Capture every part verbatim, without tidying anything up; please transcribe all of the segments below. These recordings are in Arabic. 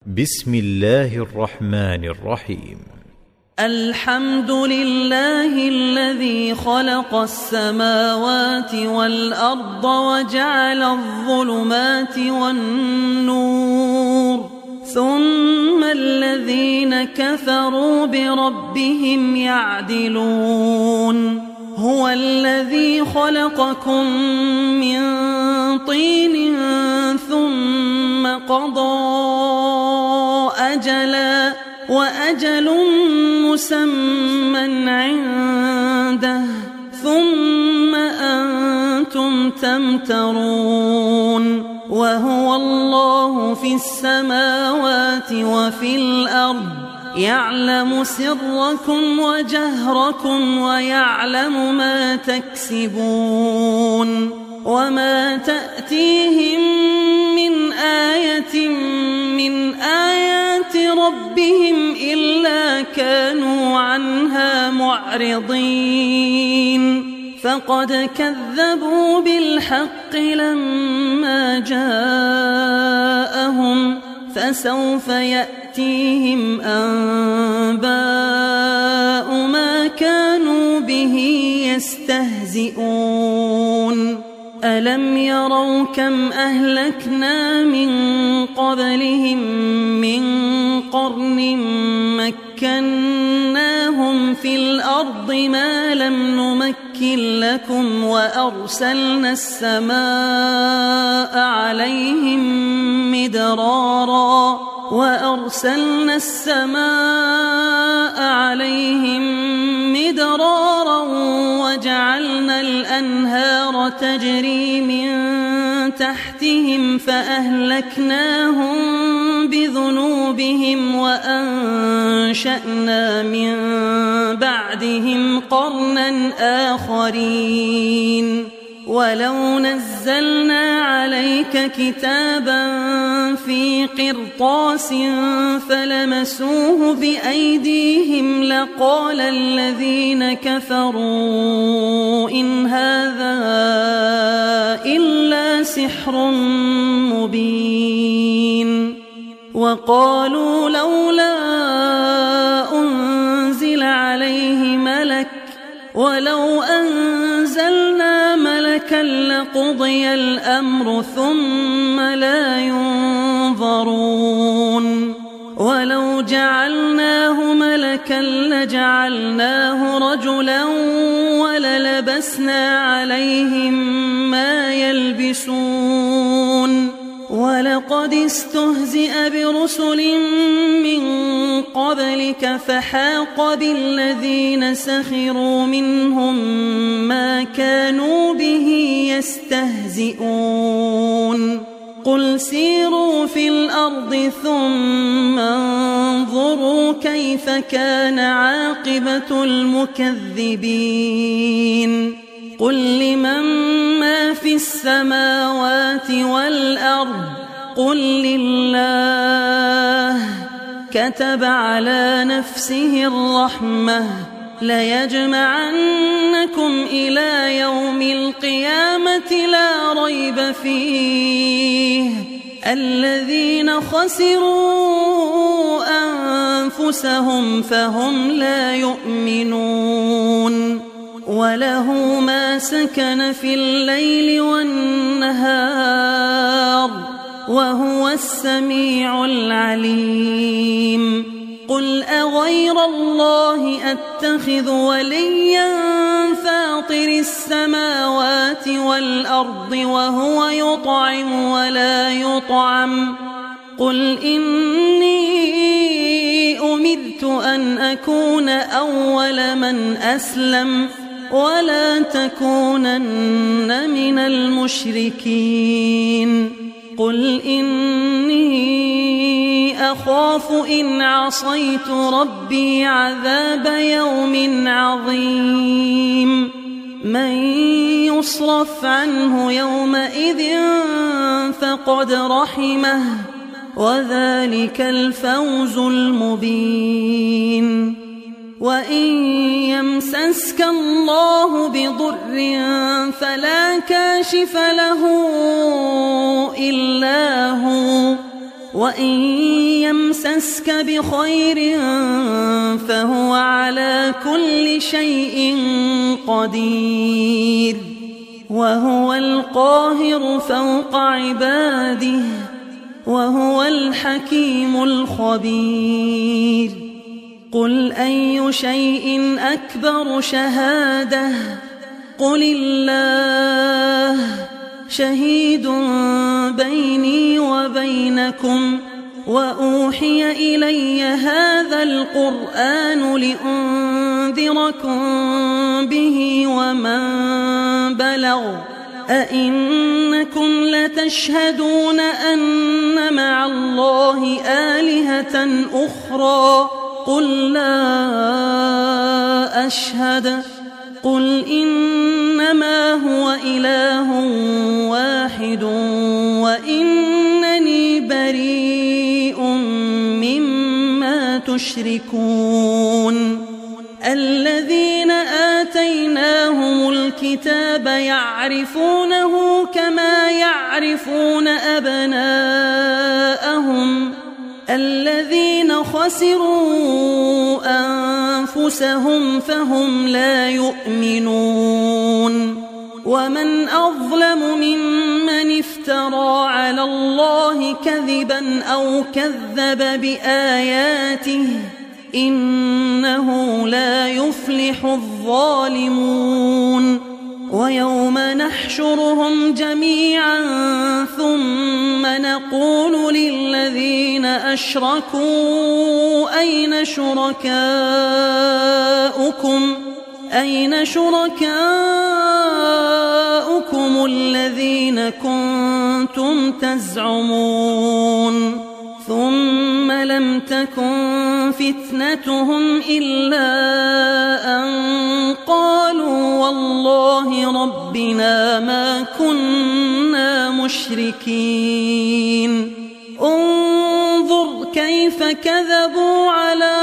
بسم الله الرحمن الرحيم. الحمد لله الذي خلق السماوات والأرض وجعل الظلمات والنور ثم الذين كفروا بربهم يعدلون. هو الذي خلقكم من طين ثم قضى أجلا وأجل مسمى عنده ثم أنتم تمترون. وهو الله في السماوات وفي الأرض يعلم سركم وجهركم ويعلم ما تكسبون. وما تأتيهم من آية من آيات ربهم إلا كانوا عنها معرضين. فقد كذبوا بالحق لما جاءهم فسوف يأتيهم أنباء ما كانوا به يستهزئون. ألم يروا كم أهلكنا من قبلهم من قرن مكناهم في الأرض ما لم نمكن لكم وأرسلنا السماء عليهم مدرارا وأرسلنا السماء عليهم مدرارا وجعلنا الأنهار تجري من تحتهم فأهلكناهم بذنوبهم وأنشأنا من بعدهم قرنا آخرين. ولو نزلنا عليك كتابا في قرطاس فلمسوه بأيديهم لقال الذين كفروا إن هذا إلا سحر مبين. وقالوا لولا أنزل عليه ملك ولو أنزلنا ملكا لقضي الأمر ثم لا ينظرون. ولو جعلناه ملكا لجعلناه رجلا وللبسنا عليهم ما يلبسون. ولقد استهزئ برسل من قبلك فحاق بالذين سخروا منهم ما كانوا به يستهزئون. قل سيروا في الأرض ثم انظروا كيف كان عاقبة المكذبين. قل لمن ما في السماوات والأرض قل لله كتب على نفسه الرحمة ليجمعنكم إلى يوم القيامة لا ريب فيه الذين خسروا أنفسهم فهم لا يؤمنون. وله ما سكن في الليل والنهار وهو السميع العليم. قل أغير الله أتخذ وليا فاطر السماوات والأرض وهو يطعم ولا يطعم. قل إني أمرت أن أكون أول من أسلم ولا تكونن من المشركين. قل إني أخاف إن عصيت ربي عذاب يوم عظيم. من يصرف عنه يومئذ فقد رحمه وذلك الفوز المبين. وإن يمسسك الله بضر فلا كاشف له إلا هو وإن يمسسك بخير فهو على كل شيء قدير وهو القاهر فوق عباده وهو الحكيم الخبير قل أي شيء أكبر شهادة قل الله شهيد بيني وبينكم وأوحي إلي هذا القرآن لأنذركم به ومن بلغ أئنكم لتشهدون أن مع الله آلهة أخرى قل لا أشهد قل إنما هو إله واحد وإنني بريء مما تشركون الذين آتيناهم الكتاب يعرفونه كما يعرفون أبناءهم الذين خسروا أنفسهم فهم لا يؤمنون ومن أظلم ممن افترى على الله كذبا أو كذب بآياته إنه لا يفلح الظالمون ويوم نحشرهم جميعا ثم نقول للذين أشركوا أين شركاؤكم أين شركاؤكم الذين كنتم تزعمون ثم لم تكن فتنتهم إلا أن قالوا والله ربنا ما كنا مشركين انظر كيف كذبوا على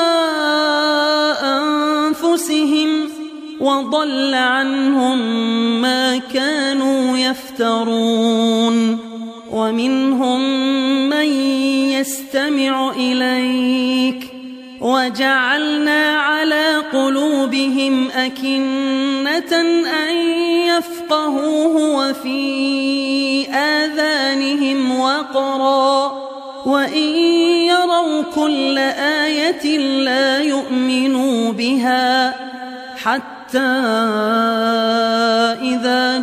أنفسهم وضل عنهم ما كانوا يفترون ومنهم من يستمع إليك وجعلنا على قلوبهم أكنة أن يفقهوه وفي آذانهم وقرا وإن يروا كل آية لا يؤمنوا بها حتى إذا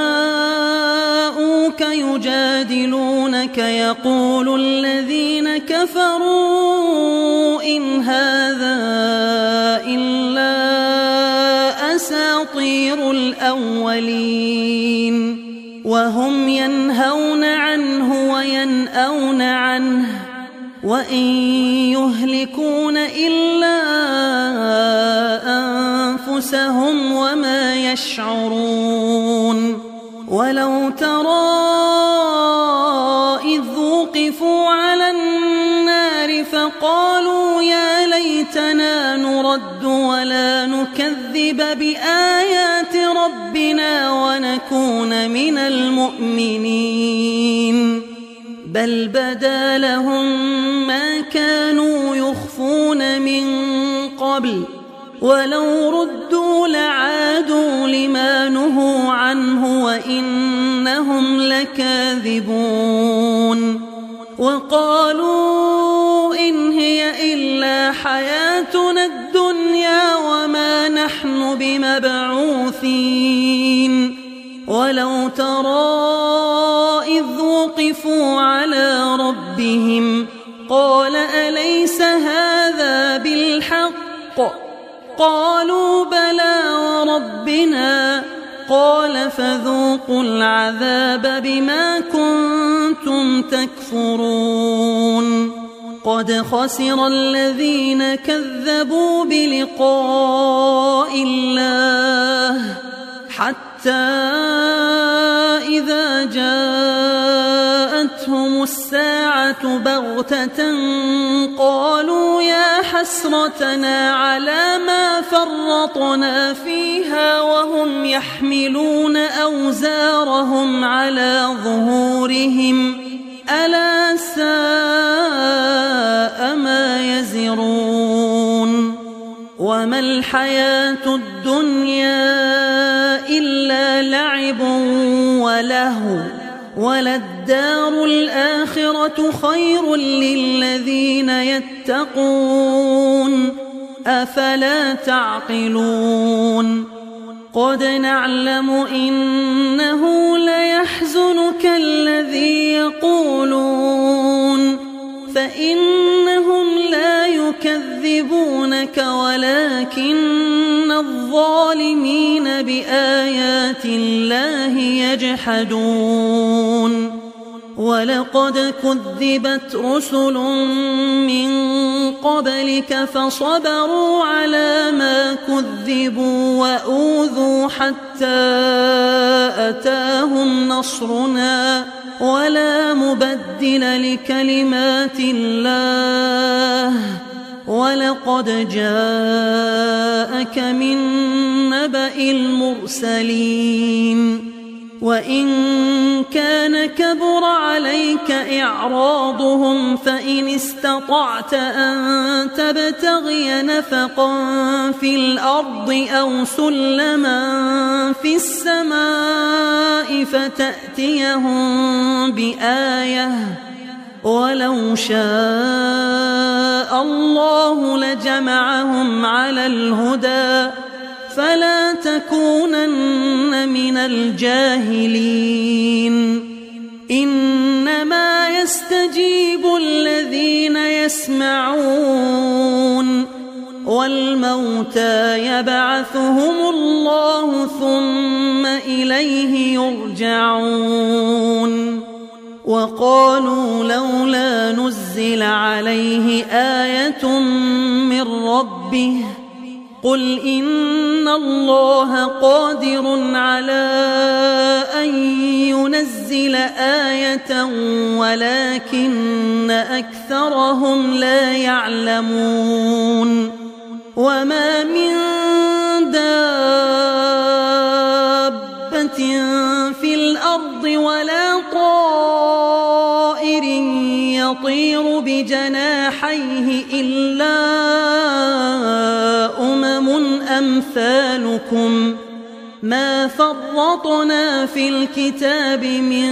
جاءوك يجادلونك يقول الذين كفروا إن هذا إلا أساطير الأولين وهم ينهون عنه وينأون عنه وإن يهلكون إلا أنفسهم وما يشعرون ولو ترى إذ وقفوا على النار فقالوا يا ليتنا نرد ولا نكذب بآيات ربنا ونكون من المؤمنين بل بدا لهم ما كانوا يخفون من قبل ولو ردوا لعادوا لما نهوا عنه وإنهم لكاذبون وقالوا إن هي إلا حياتنا الدنيا وما نحن بمبعوثين ولو ترى إذ وقفوا على ربهم قال أليس هذا بالحق قالوا بلى وربنا قال فذوقوا العذاب بما كنتم تكفرون قد خسر الذين كذبوا بلقاء الله حتى إذا جاءتهم الساعة بغتة قالوا يا حسرتنا على ما فرطنا فيها وهم يحملون أوزارهم على ظهورهم ألا ساء وما الحياة الدنيا إلا لعب ولهو وللدار الآخرة خير للذين يتقون أفلا تعقلون قد نعلم إنه ليحزنك الذي يقولون فإنهم لا يكذبونك ولكن الظالمين بآيات الله يجحدون ولقد كذبت رسل من قبلك فصبروا على ما كذبوا وأوذوا حتى أتاهم نصرنا ولا مبدل لكلمات الله ولقد جاءك من نبأ المرسلين وإن كان كبر عليك إعراضهم فإن استطعت أن تبتغي نفقا في الأرض أو سلما في السماء فتأتيهم بآية ولو شاء الله لجمعهم على الهدى فلا تكونن من الجاهلين إنما يستجيب الذين يسمعون والموتى يبعثهم الله ثم إليه يرجعون وقالوا لولا نزل عليه آية من ربه قل إن الله قادر على أن ينزل آية ولكن أكثرهم لا يعلمون وما من دابة في الأرض ولا طائر يطير بجناحيه إلا أمم أمثالكم ما فرطنا في الكتاب من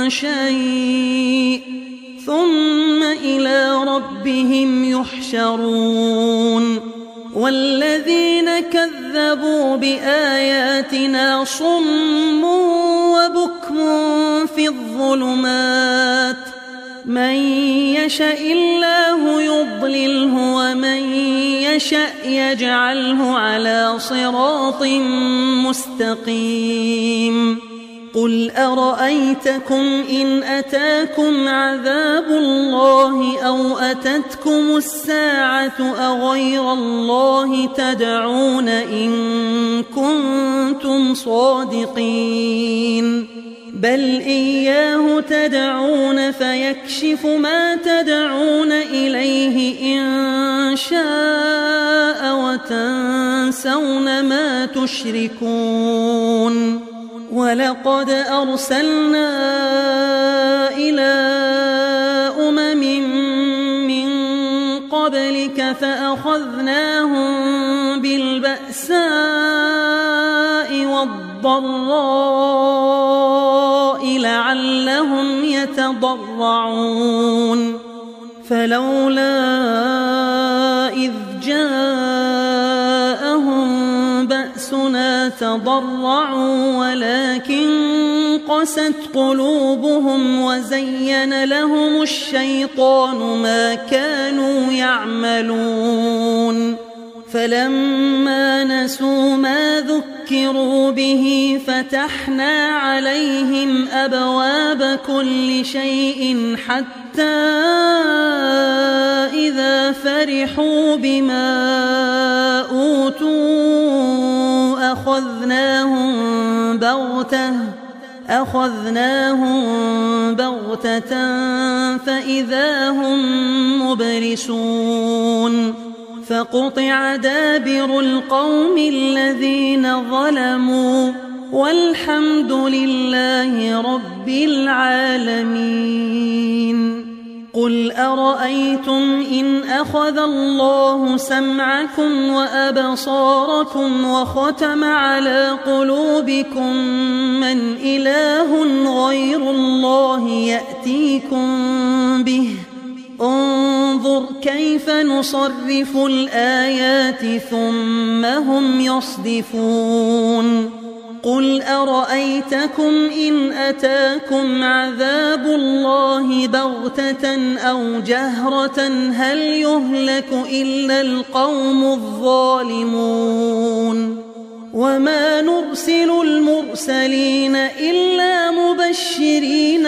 شيء ثم إلى ربهم يحشرون والذين كذبوا بآياتنا صم وبكم في الظلمات من يشاء الله يضلله ومن يشاء يجعله على صراط مستقيم قل أرأيتكم إن أتاكم عذاب الله أو أتتكم الساعة أغير الله تدعون إن كنتم صادقين بل إياه تدعون فيكشف ما تدعون إليه إن شاء وتنسون ما تشركون ولقد أرسلنا إلى أمم من قبلك فأخذناهم بالبأساء والضراء لعلهم يتضرعون فلولا إذ جاءهم بأسنا تضرعوا ولكن قست قلوبهم وزين لهم الشيطان ما كانوا يعملون فلما نسوا ما ذكروا به فتحنا عليهم أبواب كل شيء حتى إذا فرحوا بما أوتوا أخذناهم بغتة أخذناهم بغتة فإذا هم مبلسون فقطع دابر القوم الذين ظلموا والحمد لله رب العالمين. قل أرأيتم إن أخذ الله سمعكم وأبصاركم وختم على قلوبكم من إله غير الله يأتيكم به انظر كيف نصرف الآيات ثم هم يصدفون قل أرأيتكم إن أتاكم عذاب الله بغتة أو جهرة هل يهلك إلا القوم الظالمون وما نرسل المرسلين إلا مبشرين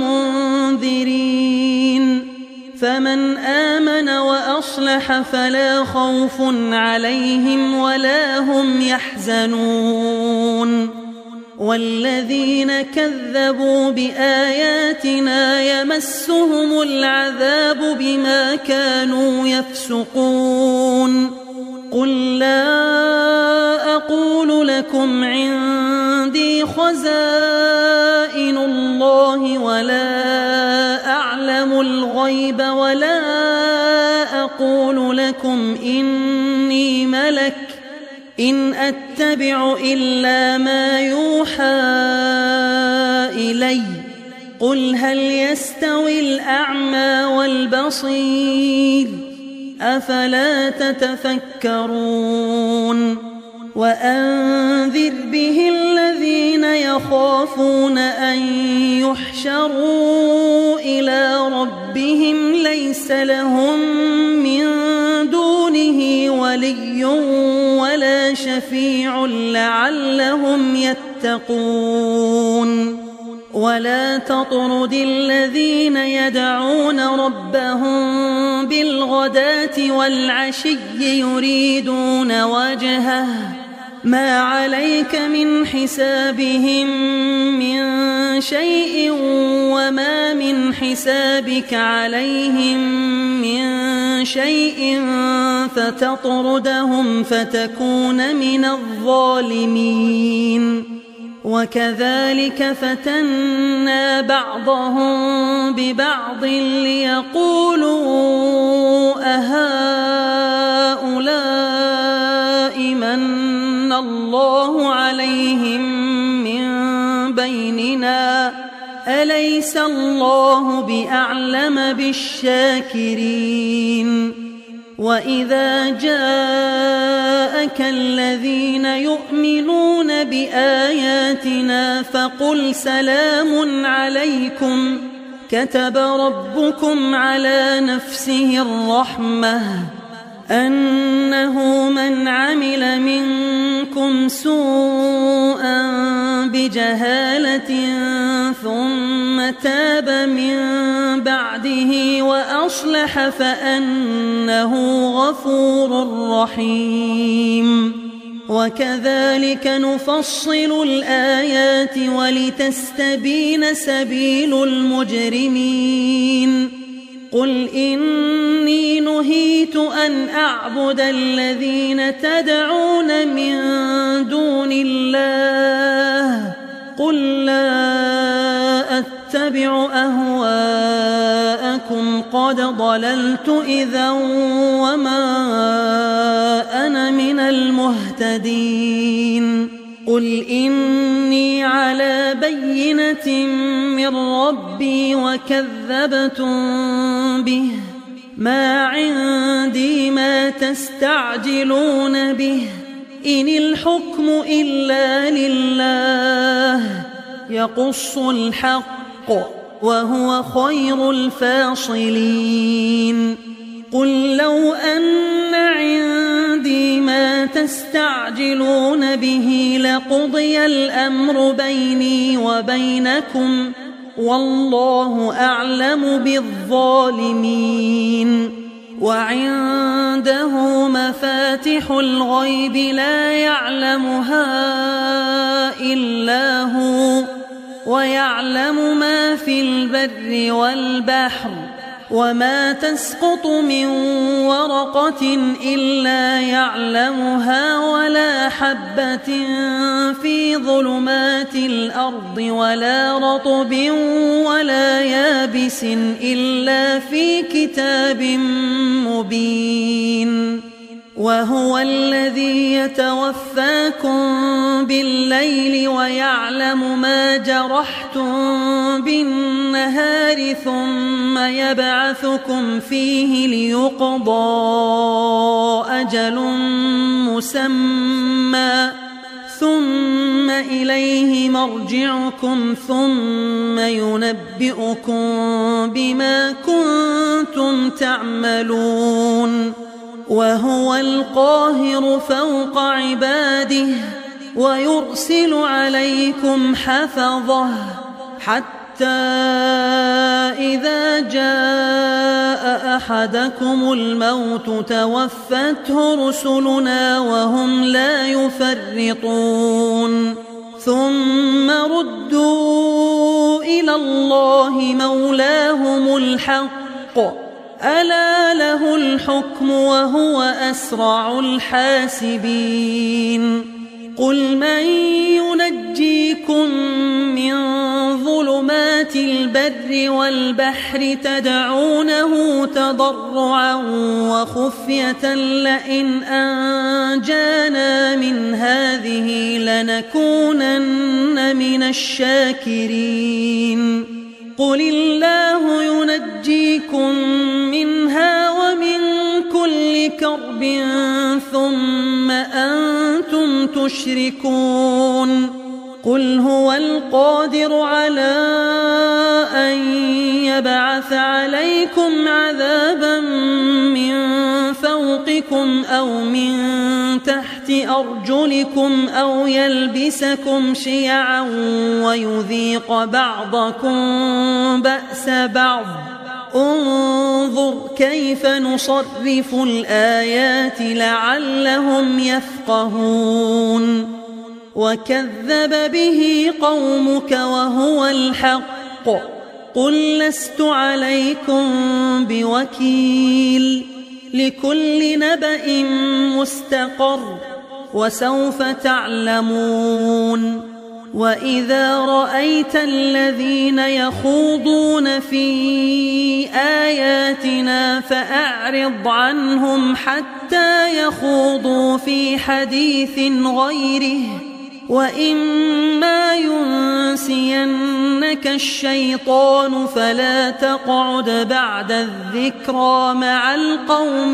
ومنذرين فمن آمن وأصلح فلا خوف عليهم ولا هم يحزنون والذين كذبوا بآياتنا يمسهم العذاب بما كانوا يفسقون قل لا أقول لكم عندي خزائن الله ولا أعلم الغيب ولا أقول لكم إني ملك إن أتبع إلا ما يوحى إلي قل هل يستوي الأعمى والبصير أفلا تتفكرون وأنذر به الذين يخافون أن يحشروا إلى ربهم ليس لهم من دونه ولي ولا شفيع لعلهم يتقون ولا تطرد الذين يدعون ربهم بالغداة والعشي يريدون وجهه ما عليك من حسابهم من شيء وما من حسابك عليهم من شيء فتطردهم فتكون من الظالمين وكذلك فتنا بعضهم ببعض ليقولوا أهؤلاء من الله عليهم من بيننا أليس الله بأعلم بالشاكرين وإذا جاءك الذين يؤمنون بآياتنا فقل سلام عليكم كتب ربكم على نفسه الرحمة أنه من عمل منكم سوءا بجهالة ثم تاب من بعده وأصلح فأنه غفور رحيم وكذلك نفصل الآيات ولتستبين سبيل المجرمين قل إني نهيت أن أعبد الذين تدعون من دون الله قل لا أتبع أهواءكم قد ضللت إذا وما أنا من المهتدين قل إني على بينة من ربي وكذبتم به ما عندي ما تستعجلون به إن الحكم إلا لله يقص الحق وهو خير الفاصلين قل لو أن عندي ما تستعجلون به لقضي الأمر بيني وبينكم والله أعلم بالظالمين وعنده مفاتح الغيب لا يعلمها إلا هو ويعلم ما في البر والبحر وما تسقط من ورقة إلا يعلمها ولا حبة في ظلمات الأرض ولا رطب ولا يابس إلا في كتاب مبين وهو الذي يتوفاكم بالليل ويعلم ما جرحتم بالنهار ثم يبعثكم فيه ليقضى أجل مسمى ثم إليه مرجعكم ثم ينبئكم بما كنتم تعملون وهو القاهر فوق عباده ويرسل عليكم حفظه حتى إذا جاء أحدكم الموت توفته رسلنا وهم لا يفرطون ثم ردوا إلى الله مولاهم الحق ألا له الحكم وهو أسرع الحاسبين قل من ينجيكم من ظلمات البر والبحر تدعونه تضرعا وخفية لئن أنجانا من هذه لنكونن من الشاكرين قل الله ينجيكم منها ومن كل كرب ثم أنتم تشركون قل هو القادر على أن يبعث عليكم عذابا من فوقكم أو من تحت أرجلكم أو يلبسكم شيعا ويذيق بعضكم بأس بعض انظر كيف نصرف الآيات لعلهم يفقهون وكذب به قومك وهو الحق قل لست عليكم بوكيل لكل نبأ مستقر وسوف تعلمون وإذا رأيت الذين يخوضون في آياتنا فأعرض عنهم حتى يخوضوا في حديث غيره وإما ينسينك الشيطان فلا تقعد بعد الذكرى مع القوم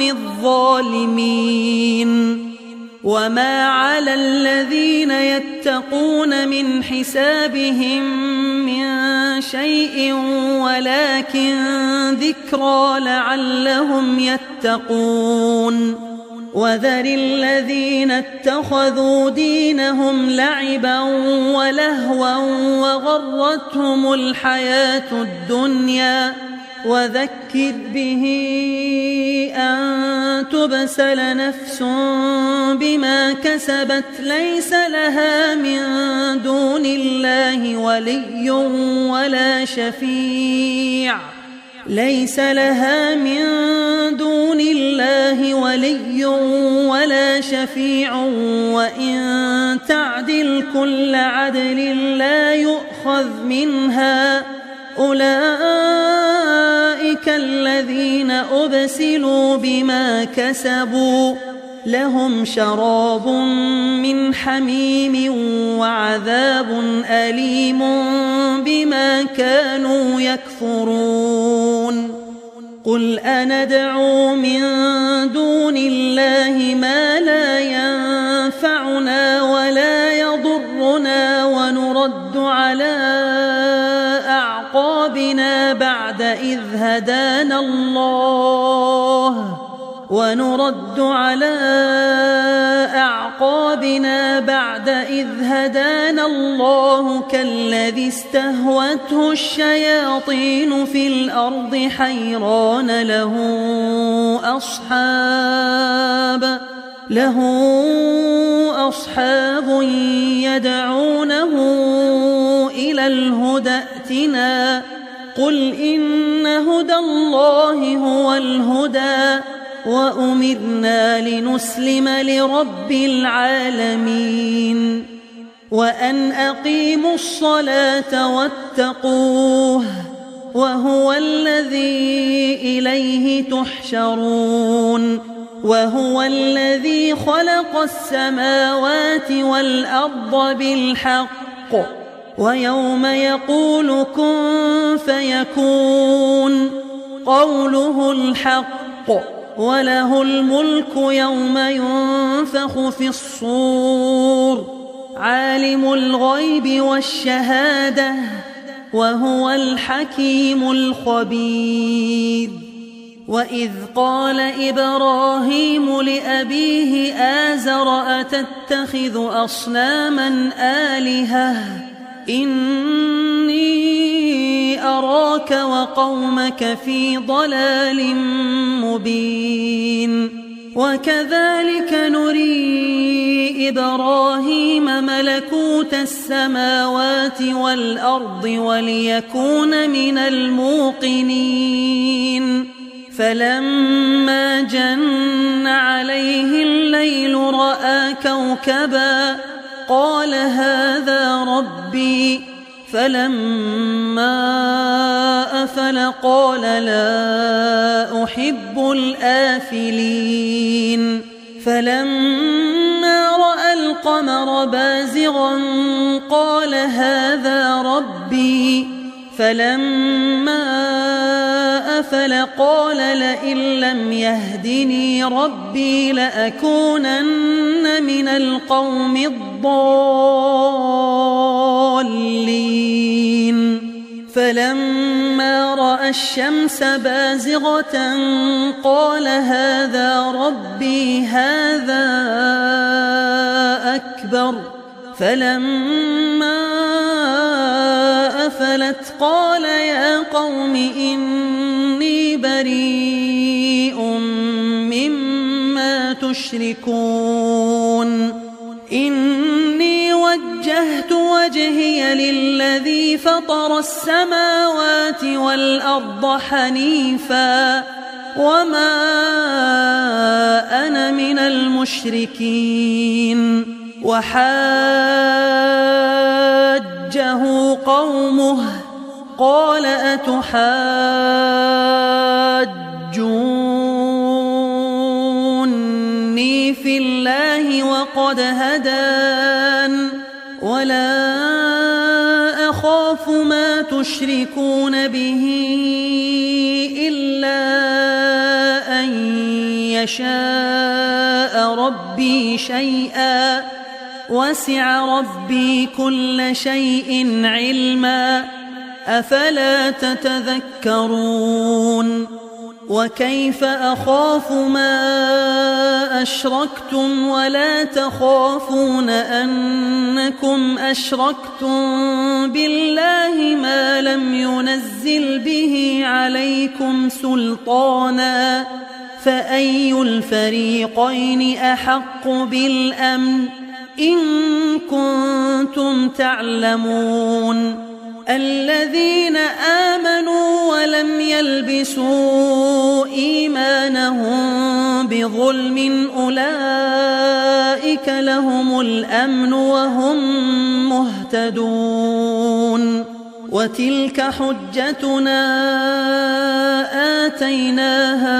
الظالمين وما على الذين يتقون من حسابهم من شيء ولكن ذكرى لعلهم يتقون وذر الذين اتخذوا دينهم لعبا ولهوا وغرتهم الحياة الدنيا وذكر به أن تبسل نفس بما كسبت ليس لها من دون الله ولي ولا شفيع ليس لها من دون الله ولي ولا شفيع وإن تعدل كل عدل لا يؤخذ منها أولئك الذين أبسلوا بما كسبوا لهم شراب من حميم وعذاب أليم بما كانوا يكفرون قل أندعو من دون الله ما لا ينفعنا ولا يضرنا ونرد على أعقابنا بعد إذ هدانا الله ونرد على أعقابنا بعد إذ هدانا الله كالذي استهوته الشياطين في الأرض حيران له أصحاب له أصحاب يدعونه إلى الهدى ائتنا قل إن هدى الله هو الهدى وأمرنا لنسلم لرب العالمين وأن أقيموا الصلاة واتقوه وهو الذي إليه تحشرون وهو الذي خلق السماوات والأرض بالحق ويوم يقول كن فيكون قوله الحق وله الملك يوم ينفخ في الصور عالم الغيب والشهادة وهو الحكيم الخبير وإذ قال إبراهيم لأبيه آزر أتتخذ أصناما آلهة إني أراك وقومك في ضلال مبين وكذلك نري إبراهيم ملكوت السماوات والأرض وليكون من الموقنين فلما جن عليه الليل رأى كوكبا قال هذا ربي فلما أفل قال لا أحب الآفلين فلما رأى القمر بازغا قال هذا ربي فلما أفل قال لئن لم يهدني ربي لأكونن من القوم الضالين فلما رأى الشمس بازغة قال هذا ربي هذا أكبر فلما أفلت قال يا قوم إني بريء مما تشركون إني وجهت وجهي للذي فطر السماوات والأرض حنيفا وما أنا من المشركين وحاجه قومه قال أتحاجوني في الله وقد هدان ولا أخاف ما تشركون به إلا أن يشاء ربي شيئا وسع ربي كل شيء علما أفلا تتذكرون وكيف أخاف ما أشركتم ولا تخافون أنكم أشركتم بالله ما لم ينزل به عليكم سلطانا فأي الفريقين أحق بالأمن إن كنتم تعلمون الذين آمنوا ولم يلبسوا إيمانهم بظلم أولئك لهم الأمن وهم مهتدون وتلك حجتنا آتيناها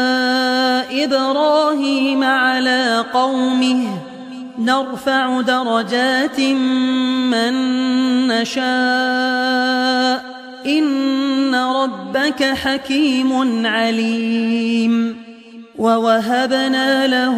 إبراهيم على قومه نرفع درجات من نشاء إن ربك حكيم عليم ووهبنا له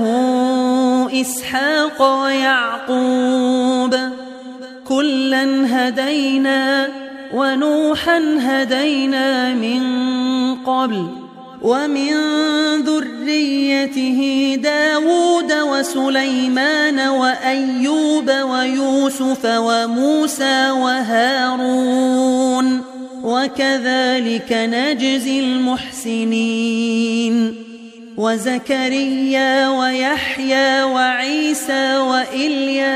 إسحاق ويعقوب كلا هدينا ونوحا هدينا من قبل ومن ذريته داود وسليمان وأيوب ويوسف وموسى وهارون وكذلك نجزي المحسنين وزكريا ويحيى وعيسى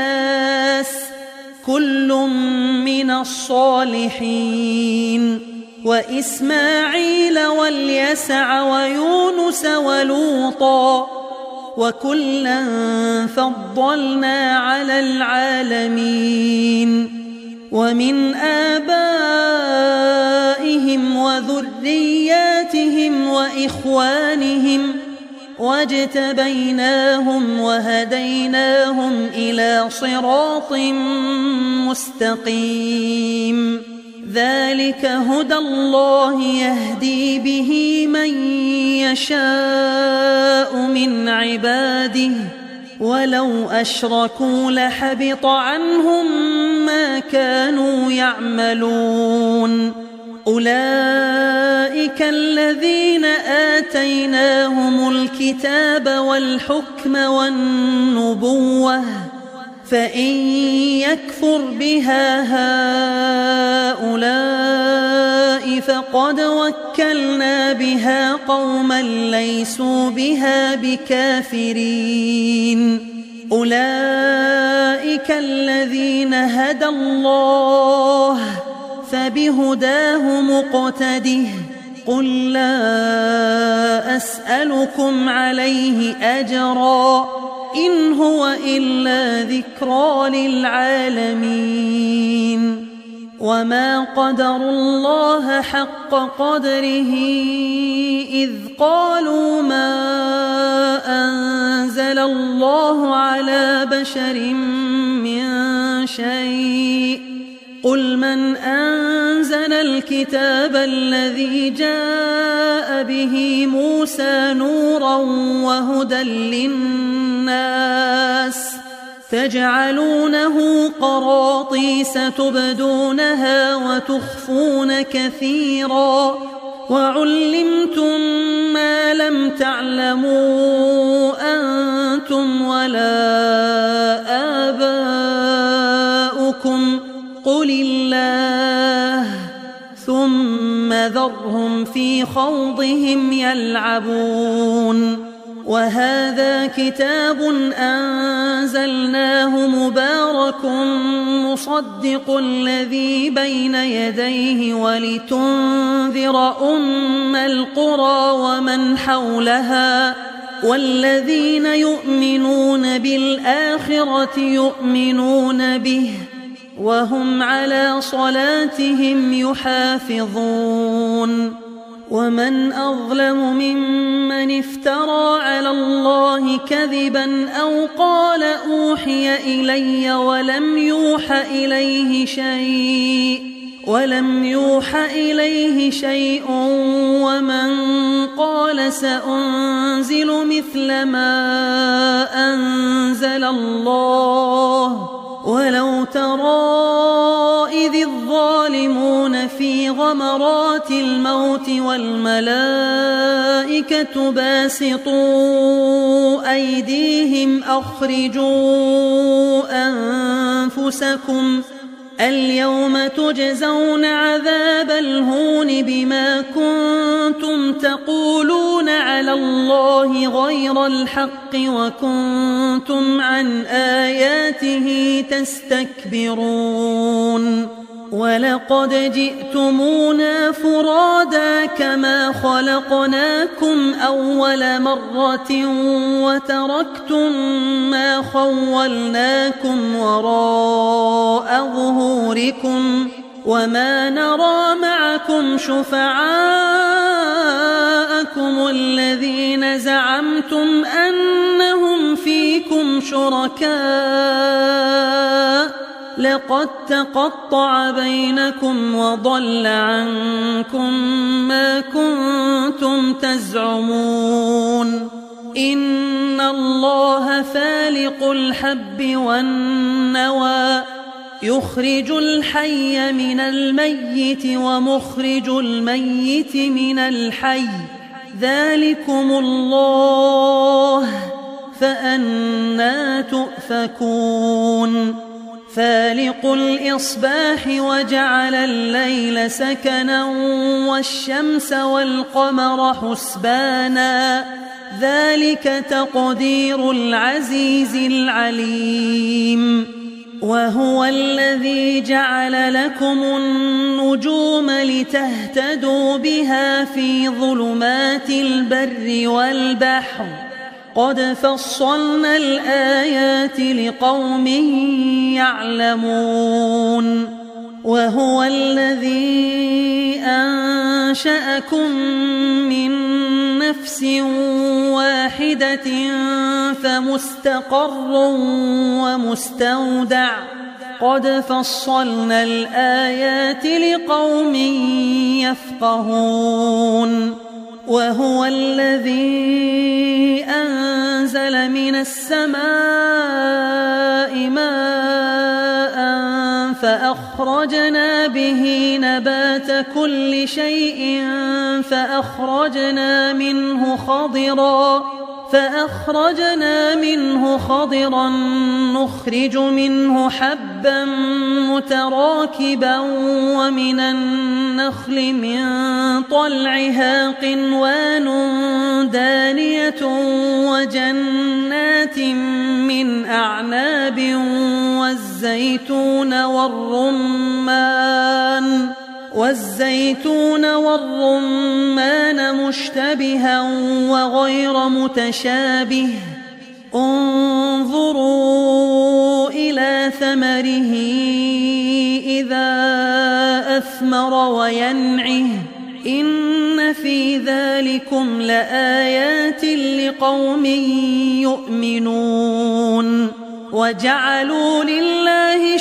وإلياس كل من الصالحين وإسماعيل واليسع ويونس ولوطا وكلا فضلنا على العالمين ومن آبائهم وذرياتهم وإخوانهم واجتبيناهم وهديناهم إلى صراط مستقيم ذلك هدى الله يهدي به من يشاء من عباده ولو أشركوا لحبط عنهم ما كانوا يعملون أولئك الذين آتيناهم الكتاب والحكم والنبوة فإن يكفر بها هؤلاء فقد وكلنا بها قوما ليسوا بها بكافرين أولئك الذين هدى الله فبهداه مقتده قل لا أسألكم عليه أجرا إن هو إلا ذكرى للعالمين وما قدروا الله حق قدره إذ قالوا ما أنزل الله على بشر من شيء قل من أنزل الكتاب الذي جاء به موسى نورا وهدى للناس تجعلونه قراطيس تبدونها وتخفون كثيرا وعلمتم ما لم تعلموا أنتم ولا آباؤكم قل الله ثم ذرهم في خوضهم يلعبون وهذا كتاب أنزلناه مبارك مصدق الذي بين يديه ولتنذر أم القرى ومن حولها والذين يؤمنون بالآخرة يؤمنون به وهم على صلاتهم يحافظون ومن أظلم ممن افترى على الله كذبا أو قال أوحي إلي ولم يوح إليه شيء ولم يوح إليه شيء ومن قال سأنزل مثل ما أنزل الله ولو ترى إذ الظالمون في غمرات الموت والملائكة باسطوا أيديهم أخرجوا أنفسكم اليوم تجزون عذاب الهون بما كنتم تقولون على الله غير الحق وكنتم عن آياته تستكبرون ولقد جئتمونا فرادا كما خلقناكم أول مرة وتركتم ما خولناكم وراء ظهوركم وما نرى معكم شفعاءكم الذين زعمتم أنهم فيكم شركاء لقد تقطع بينكم وضل عنكم ما كنتم تزعمون إن الله فالق الحب والنوى يخرج الحي من الميت ومخرج الميت من الحي ذلكم الله فأنى تؤفكون فالق الإصباح وجعل الليل سكنا والشمس والقمر حسبانا ذلك تقدير العزيز العليم وهو الذي جعل لكم النجوم لتهتدوا بها في ظلمات البر والبحر قد فصلنا الآيات لقوم يعلمون وهو الذي أنشأكم من نفس واحدة فمستقر ومستودع قد فصلنا الآيات لقوم يفقهون وهو الذي أنزل من السماء ماء فأخرجنا به نبات كل شيء فأخرجنا منه خضرا فأخرجنا منه خضرا نخرج منه حبا متراكبا ومن النخل من طلعها قنوان دانية وجنات من أعناب والزيتون والرمان والزيتون والرمان مشتبها وغير متشابه انظروا إلى ثمره إذا أثمر وينعه إن في ذلكم لآيات لقوم يؤمنون وجعلوا لله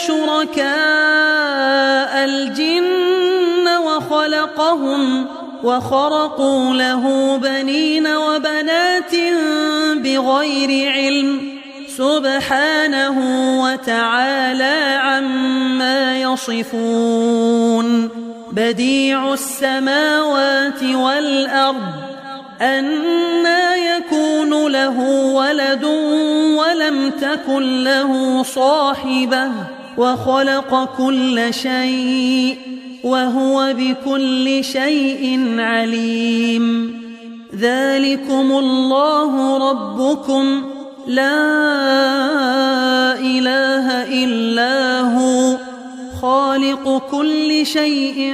شركاء الجن وخلقهم وخرقوا له بنين وبنات بغير علم سبحانه وتعالى عما يصفون بديع السماوات والأرض أنى يكون له ولد ولم تكن له صاحبة وخلق كل شيء وهو بكل شيء عليم ذلكم الله ربكم لا إله إلا هو خالق كل شيء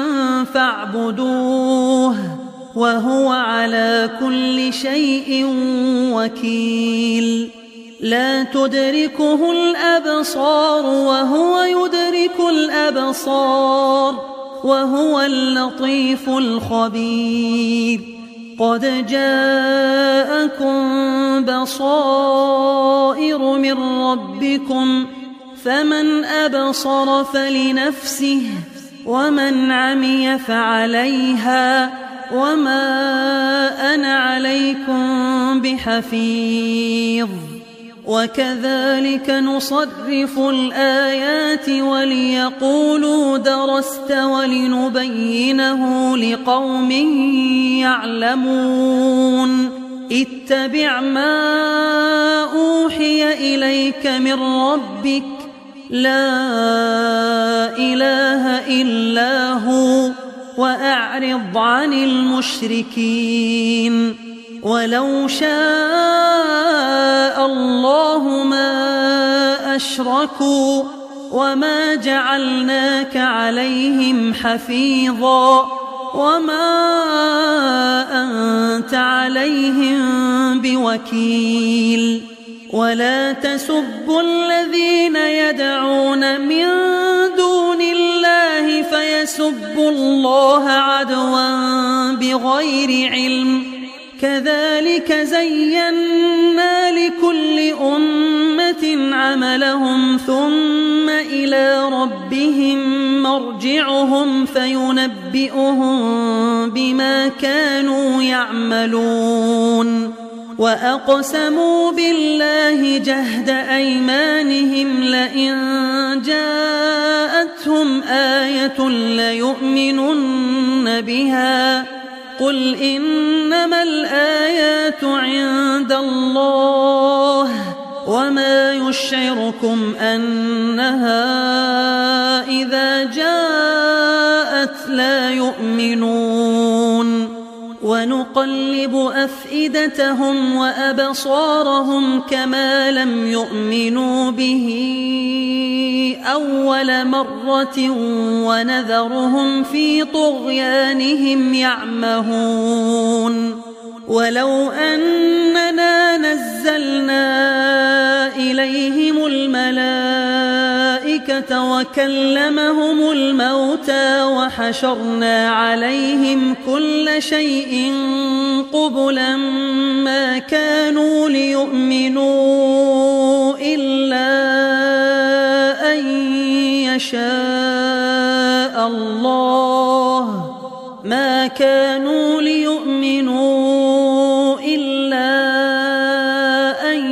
فاعبدوه وهو على كل شيء وكيل لا تدركه الأبصار وهو يدرك الأبصار وهو اللطيف الخبير قد جاءكم بصائر من ربكم فمن أبصر فلنفسه ومن عمي فعليها وما أنا عليكم بحفيظ وكذلك نصرف الآيات وليقولوا درست ولنبينه لقوم يعلمون اتبع ما أوحي إليك من ربك لا إله إلا هو وأعرض عن المشركين ولو شاء الله ما أشركوا وما جعلناك عليهم حفيظا وما أنت عليهم بوكيل ولا تسبوا الذين يدعون من دون الله فيسبوا الله عدوا بغير علم كذلك زينا لكل أمة عملهم ثم إلى ربهم مرجعهم فينبئهم بما كانوا يعملون وأقسموا بالله جهد أيمانهم لئن جاءتهم آية ليؤمنن بها قل إنما الآيات عند الله وما يشعركم أنها إذا جاءت لا يؤمنون ونقلب أفئدتهم وأبصارهم كما لم يؤمنوا به أول مرة ونذرهم في طغيانهم يعمهون ولو أننا نزلنا إليهم الملائكة وكلمهم الموتى وحشرنا عليهم كل شيء قبلا ما كانوا ليؤمنوا إلا أن يشاء الله ما كانوا ليؤمنوا إلا أن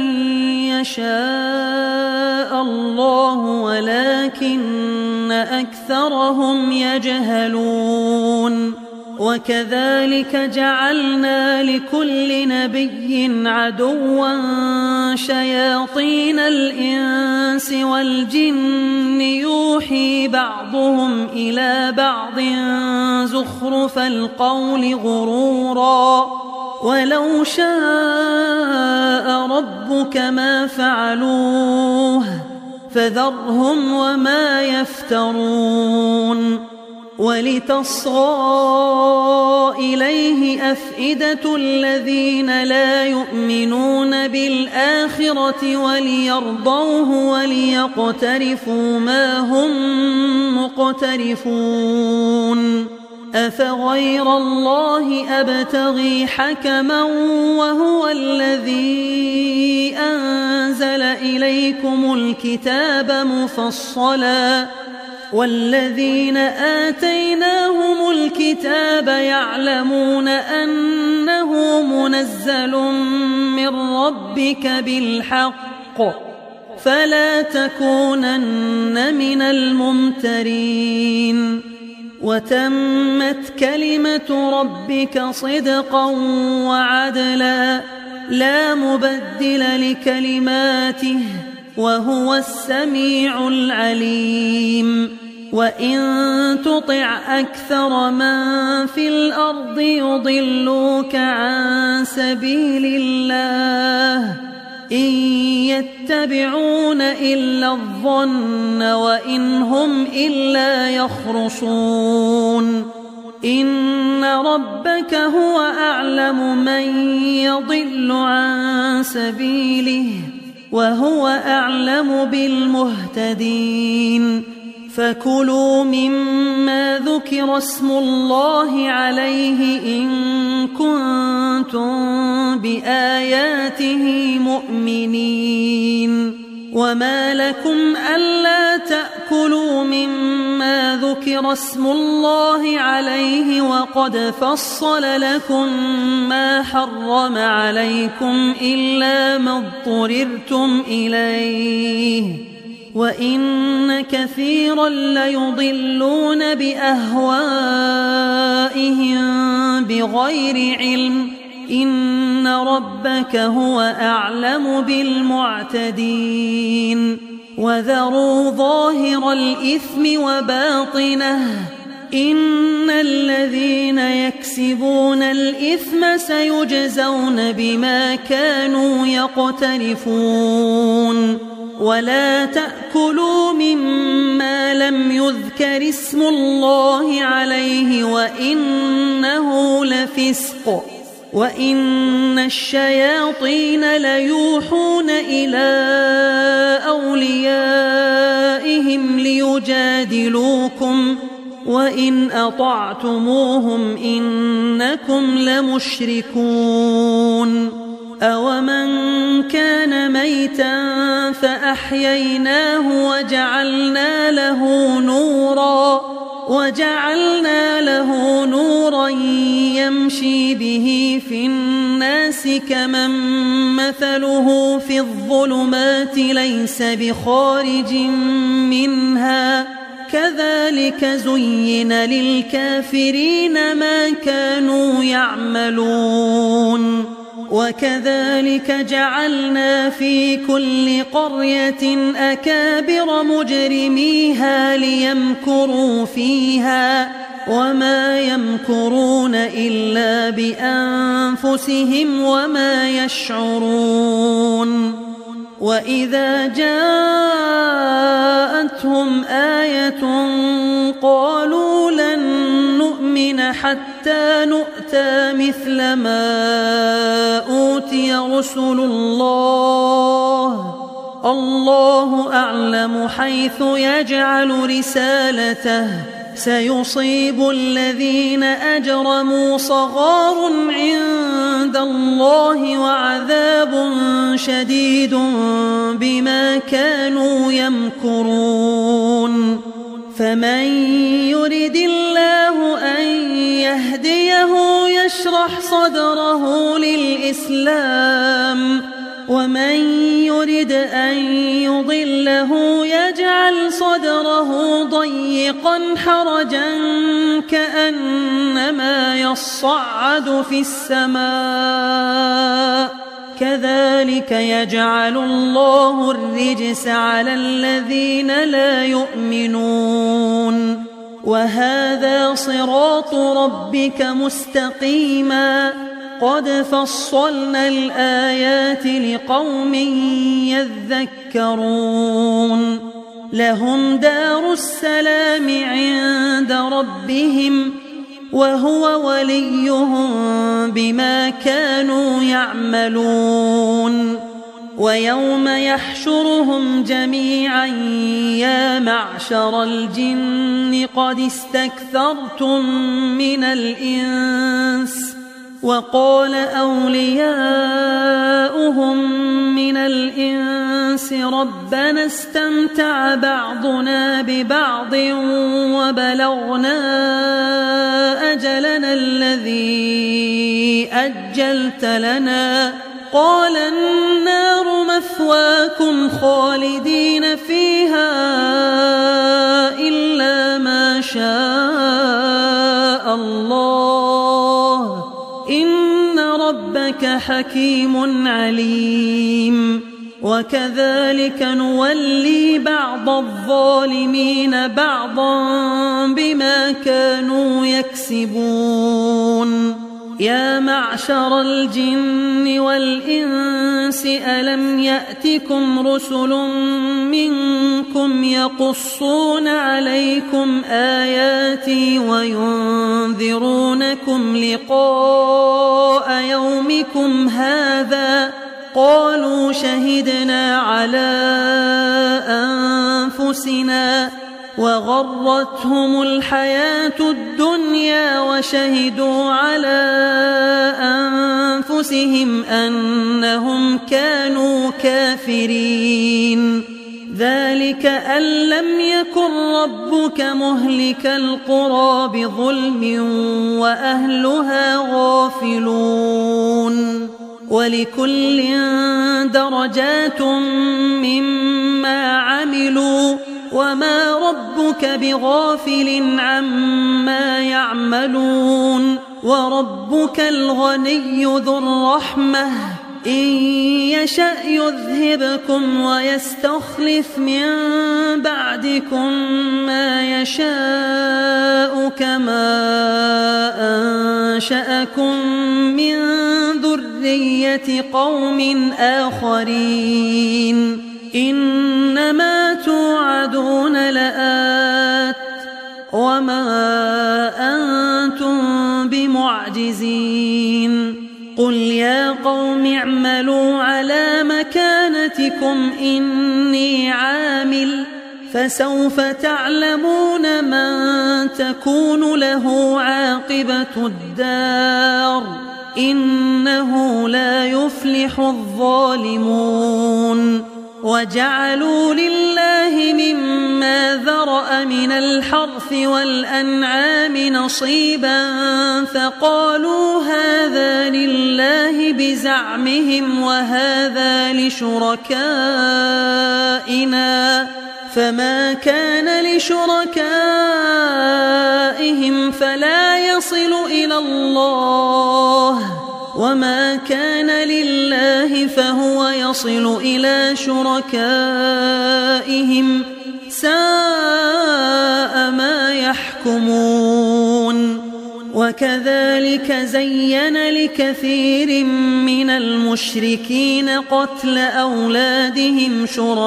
يشاء الله ولكن أكثرهم يجهلون وكذلك جعلنا لكل نبي عدوا شياطين الإنس والجن يوحي بعضهم إلى بعض زخرف القول غرورا ولو شاء ربك ما فعلوه فذرهم وما يفترون ولتصغى إليه أفئدة الذين لا يؤمنون بالآخرة وليرضوه وليقترفوا ما هم مقترفون أفغير الله أبتغي حكما وهو الذي أنزل إليكم الكتاب مفصلا والذين آتيناهم الكتاب يعلمون أنه منزل من ربك بالحق فلا تكونن من الممترين وتمت كلمة ربك صدقا وعدلا لا مبدل لكلماته وهو السميع العليم وإن تطع أكثر من في الأرض يضلوك عن سبيل الله إن يتبعون إلا الظن وإن هم إلا يخرصون إن ربك هو أعلم من يضل عن سبيله وهو أعلم بالمهتدين فكلوا مما ذكر اسم الله عليه إن كنتم بآياته مؤمنين وما لكم ألا تأكلوا مما ذكر اسم الله عليه وقد فصل لكم ما حرم عليكم إلا ما اضطررتم إليه وإن كثيرا ليضلون بأهوائهم بغير علم إن ربك هو أعلم بالمعتدين وذروا ظاهر الإثم وباطنه إن الذين يكسبون الإثم سيجزون بما كانوا يقترفون ولا تأكلوا مما لم يذكر اسم الله عليه وإنه لفسق وإن الشياطين ليوحون إلى أوليائهم ليجادلوكم وإن أطعتموهم إنكم لمشركون أومن كان ميتا فأحييناه وجعلنا له نورا وجعلنا له نورا يمشي به في الناس كمن مثله في الظلمات ليس بخارج منها كذلك زين للكافرين ما كانوا يعملون وكذلك جعلنا في كل قرية أكابر مجرميها ليمكروا فيها وما يمكرون إلا بأنفسهم وما يشعرون وإذا جاءتهم آية قالوا لن نؤمن حتى نؤتى مثل ما أوتي رسل الله الله أعلم حيث يجعل رسالته سيصيب الذين أجرموا صغار عند الله وعذاب شديد بما كانوا يمكرون فمن يرد الله أن يهديه يشرح صدره للإسلام ومن يرد أن يضله يجعل صدره ضيقا حرجا كأنما يصعد في السماء كذلك يجعل الله الرجس على الذين لا يؤمنون وهذا صراط ربك مستقيما قد فصلنا الآيات لقوم يذكرون لهم دار السلام عند ربهم وهو وليهم بما كانوا يعملون ويوم يحشرهم جميعا يا معشر الجن قد استكثرتم من الإنس وقال أولياؤهم من الإنس ربنا استمتع بعضنا ببعض وبلغنا أجلنا الذي أجلت لنا قال النار مثواكم خالدين فيها إلا ما شاء الله إن ربك حكيم عليم وكذلك نولي بعض الظالمين بعضا بما كانوا يكسبون يا معشر الجن والإنس ألم يأتكم رسل منكم يقصون عليكم آياتي وينذرونكم لقاء يومكم هذا قالوا شهدنا على أنفسنا وغرتهم الحياة الدنيا وشهدوا على أنفسهم أنهم كانوا كافرين ذلك أن لم يكن ربك مهلك القرى بظلم وأهلها غافلون ولكل درجات مما عملوا وما ربك بغافل عما يعملون وربك الغني ذو الرحمة إن يشأ يذهبكم ويستخلف من بعدكم ما يشاء كما أنشأكم من ذرية قوم آخرين إنما توعدون لآت وما أنتم بمعجزين قل يا قوم اعملوا على مكانتكم إني عامل فسوف تعلمون من تكون له عاقبة الدار إنه لا يفلح الظالمون وجعلوا لله مما ذرأ من الحرث والأنعام نصيبا فقالوا هذا لله بزعمهم وهذا لشركائنا فما كان لشركائهم فلا يصل إلى الله وما كان لله فهو يصل إلى شركائهم ساء ما يحكمون وكذلك زين لكثير من المشركين قتل أولادهم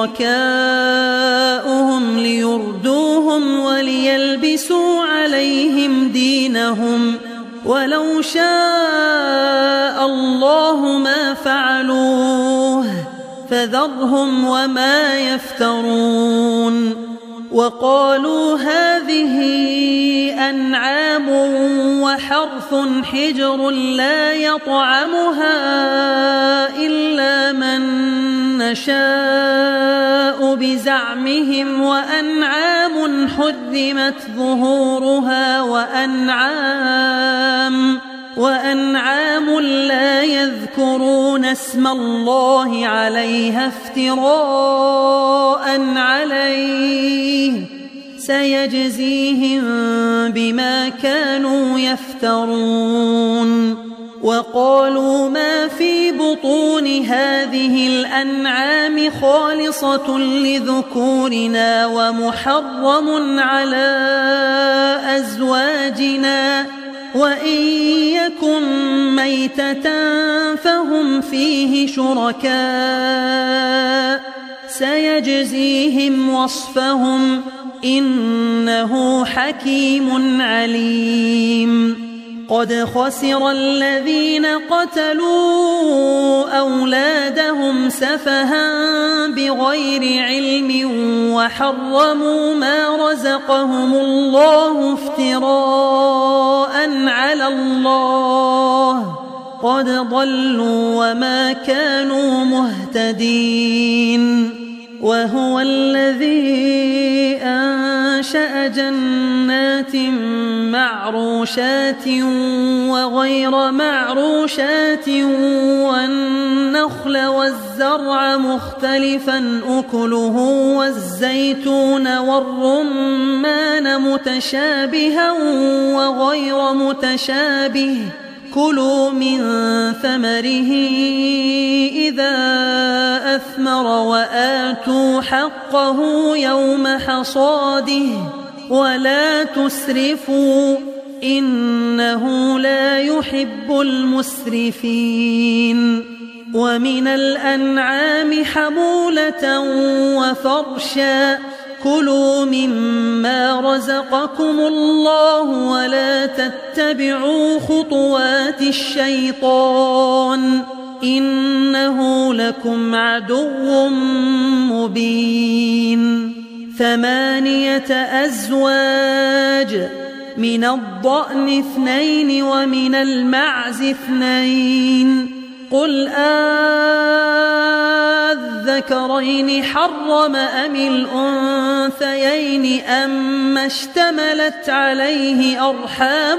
شركاؤهم ليردوهم وليلبسوا عليهم دينهم ولو شاء الله ما فعلوه فذرهم وما يفترون. وقالوا هذه أنعام وحرث حجر لا يطعمها إلا من نشاء بزعمهم وأنعام حرمت ظهورها وأنعام وأنعام لا يذكرون اسم الله عليها افتراء عليه سيجزيهم بما كانوا يفترون. وقالوا ما في بطون هذه الأنعام خالصة لذكورنا ومحرم على أزواجنا وإن يكن ميتة فهم فيه شركاء سيجزيهم وصفهم إنه حكيم عليم. قد خسر الذين قتلوا أولادهم سفها بغير علم وحرموا ما رزقهم الله افتراء على الله قد ضلوا وما كانوا مهتدين. وهو الذي أنشأ جنات معروشات وغير معروشات والنخل والزرع مختلفا أكله والزيتون والرمان متشابها وغير متشابه كلوا من ثمره إذا أثمر وآتوا حقه يوم حصاده ولا تسرفوا إنه لا يحب المسرفين. ومن الأنعام حمولة وفرشا كلوا مما رزقكم الله ولا تتبعوا خطوات الشيطان إنه لكم عدو مبين. ثمانية أزواج من الضأن اثنين ومن المعز اثنين قل أذكرين حرم أم الأنثيين أما اشتملت عليه أرحام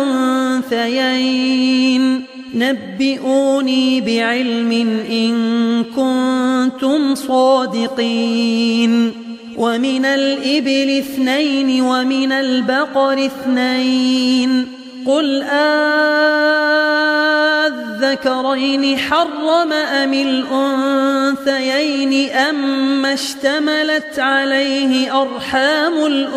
الأنثيين نبئوني بعلم إن كنتم صادقين. ومن الإبل اثنين ومن البقر اثنين قل أذكرين حرم أم الأنثيين أما اشتملت عليه أرحام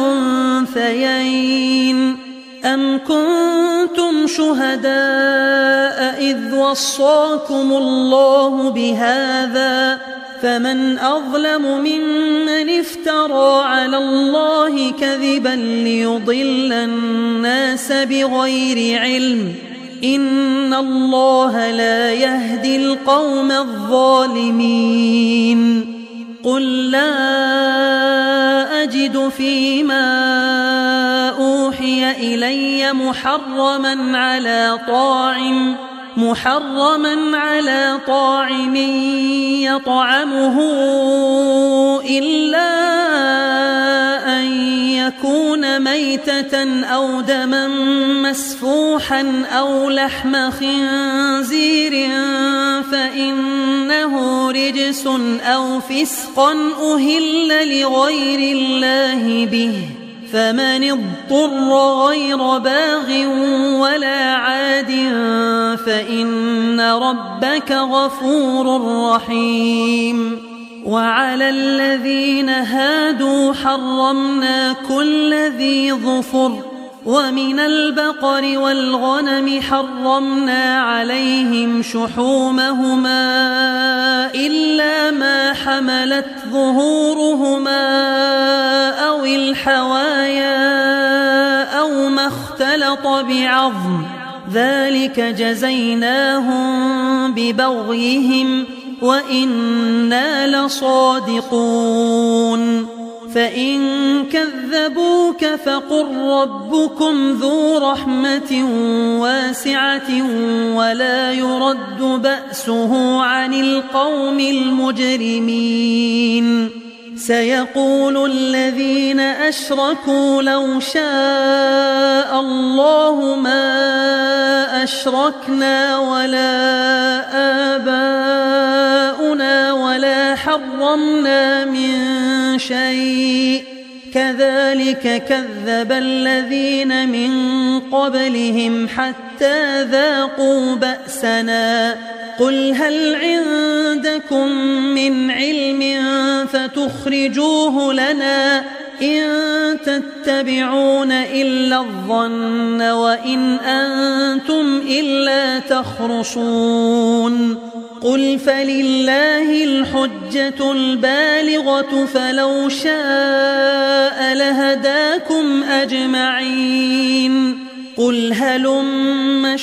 الأنثيين أم كنتم شهداء إذ وصاكم الله بهذا فمن أظلم ممن افترى على الله كذبا ليضل الناس بغير علم إن الله لا يهدي القوم الظالمين. قل لا أجد فيما أوحي إلي محرما على طاعم محرما على طاعم يطعمه إلا أن يكون ميتة أو دما مسفوحا أو لحم خنزير فإنه رجس أو فسقا أهل لغير الله به فمن اضطر غير باغ ولا عاد فإن ربك غفور رحيم. وعلى الذين هادوا حرمنا كل ذي ظفر ومن البقر والغنم حرمنا عليهم شحومهما إلا ما حملت ظهورهما أو الحوايا أو ما اختلط بعظم ذلك جزيناهم ببغيهم وإنا لصادقون فإن كذبوك فقل ربكم ذو رحمة واسعة ولا يرد بأسه عن القوم المجرمين سيقول الذين أشركوا لو شاء الله ما أشركنا ولا آباؤنا ولا حرمنا من شيء كذلك كذب الذين من قبلهم حتى ذاقوا بأسنا قل هل عندكم من علم فتخرجوه لنا إن تتبعون إلا الظن وإن أنتم إلا تخرصون قل فلله الحجة البالغة فلو شاء لهداكم أجمعين قل هلم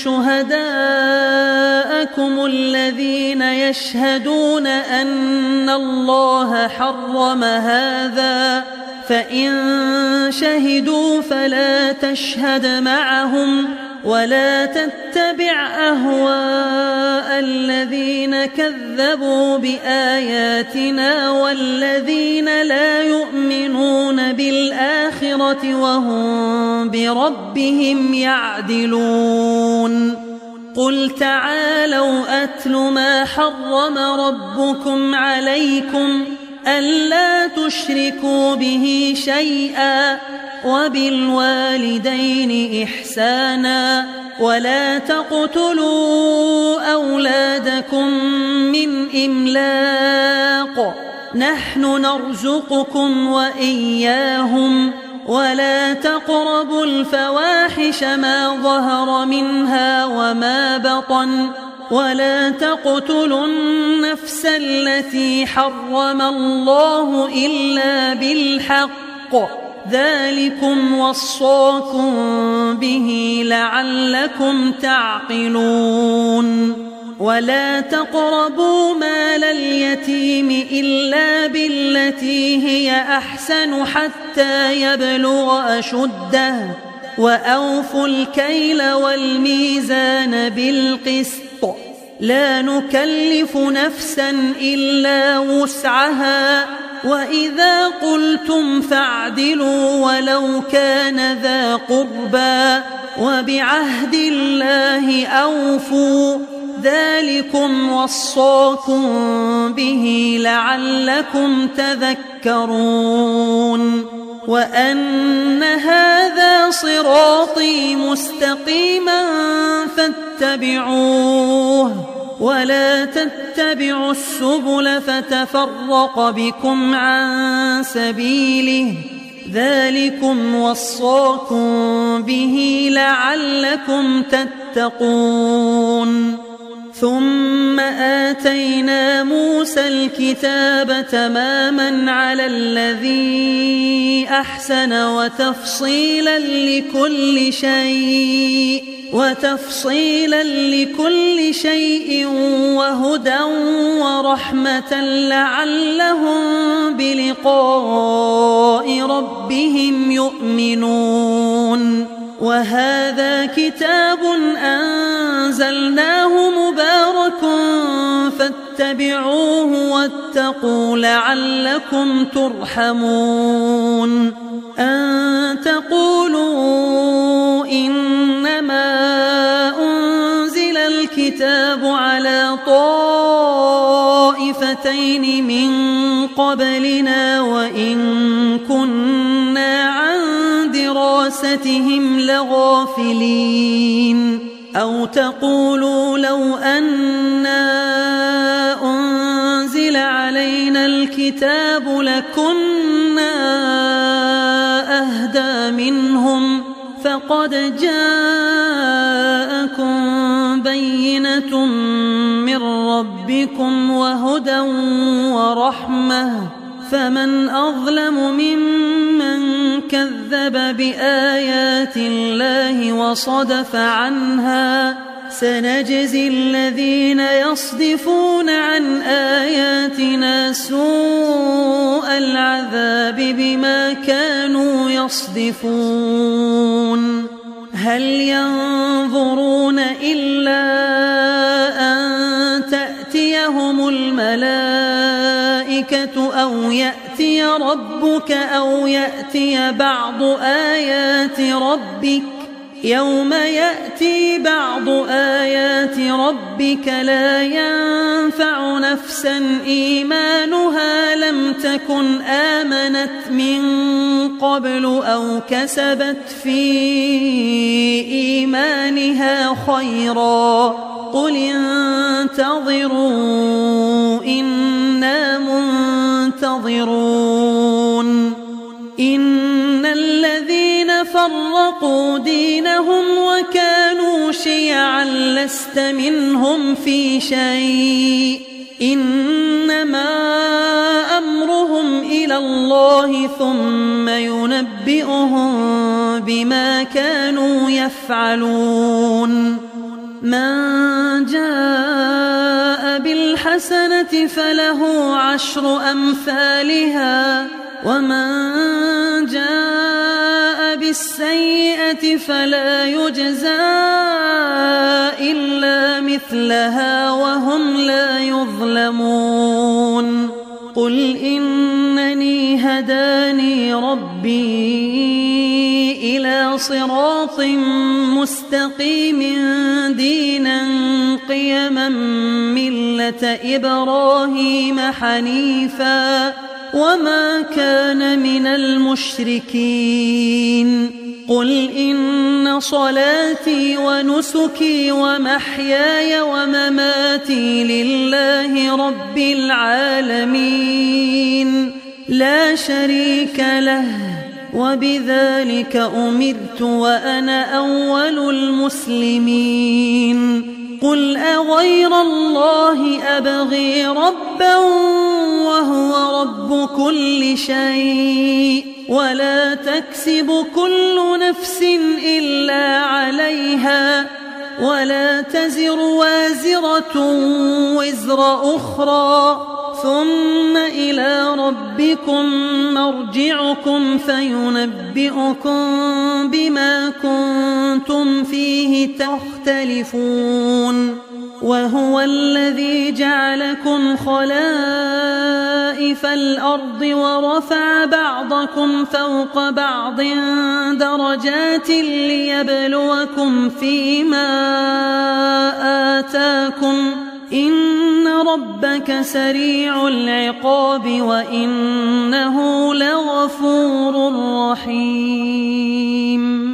شهداءكم الذين يشهدون أن الله حرم هذا فإن شهدوا فلا تشهد معهم ولا تتبع أهواء الذين كذبوا بآياتنا والذين لا يؤمنون بالآخرة وهم بربهم يعدلون قل تعالوا أتل ما حرم ربكم عليكم ألا تشركوا به شيئا وبالوالدين إحسانا ولا تقتلوا أولادكم من إملاق نحن نرزقكم وإياهم ولا تقربوا الفواحش ما ظهر منها وما بطن ولا تقتلوا النفس التي حرم الله إلا بالحق ذلكم وصاكم به لعلكم تعقلون ولا تقربوا مال اليتيم إلا بالتي هي أحسن حتى يبلغ أشده وأوفوا الكيل والميزان بالقسط لا نكلف نفسا إلا وسعها وإذا قلتم فاعدلوا ولو كان ذا قربى وبعهد الله أوفوا ذلكم وصاكم به لعلكم تذكرون وأن هذا صراطي مستقيما فاتبعوه ولا تتبعوا السبل فتفرق بكم عن سبيله ذلكم وصاكم به لعلكم تتقون ثم آتينا موسى الكتاب تماما على الذي أحسن وتفصيلا لكل شيء وتفصيلا لكل شيء وهدى ورحمة لعلهم بلقاء ربهم يؤمنون وهذا كتاب أنزلناه مبارك فاتبعوه واتقوا لعلكم ترحمون أن تقولوا إنما أنزل الكتاب على طائفتين من قبلنا وإن كنا عن دراستهم لغافلين أو تقولوا لو أنا أنزل علينا الكتاب لكنا أهدى منهم فقل قد جاءكم بينة من ربكم وهدى ورحمة فمن أظلم ممن كذب بآيات الله وصدف عنها سنجزي الذين يصدفون عن آياتنا سوء العذاب بما كانوا يصدفون هل ينظرون إلا أن تأتيهم الملائكة أو يأتي ربك أو يأتي بعض آيات ربك يوم يأتي بعض آيات ربك لا ينفع نفسا إيمانها لم تكن آمنت من قبل أو كسبت في إيمانها خيرا قل انتظروا إنا منتظرون إن الذين فرقوا دينهم وكانوا شيعا لست منهم في شيء إنما أمرهم إلى الله ثم ينبئهم بما كانوا يفعلون من جاء بالحسنة فله عشر أمثالها ومن جاء بالسيئة فلا يجزى إلا مثلها وهم لا يظلمون قل إنني هداني ربي إلى صراط مستقيم دينا قيما ملة إبراهيم حنيفا وما كان من المشركين قل إن صلاتي ونسكي ومحياي ومماتي لله رب العالمين لا شريك له وبذلك أمرت وأنا أول المسلمين قل أغير الله أبغي ربا وهو رب كل شيء ولا تكسب كل نفس إلا عليها ولا تزر وازرة وزر أخرى ثم إلى ربكم مرجعكم فينبئكم بما كنتم فيه تختلفون وهو الذي جعلكم خلائف الأرض ورفع بعضكم فوق بعض درجات ليبلوكم فيما آتاكم إن ربك سريع العقاب وإنه لغفور رحيم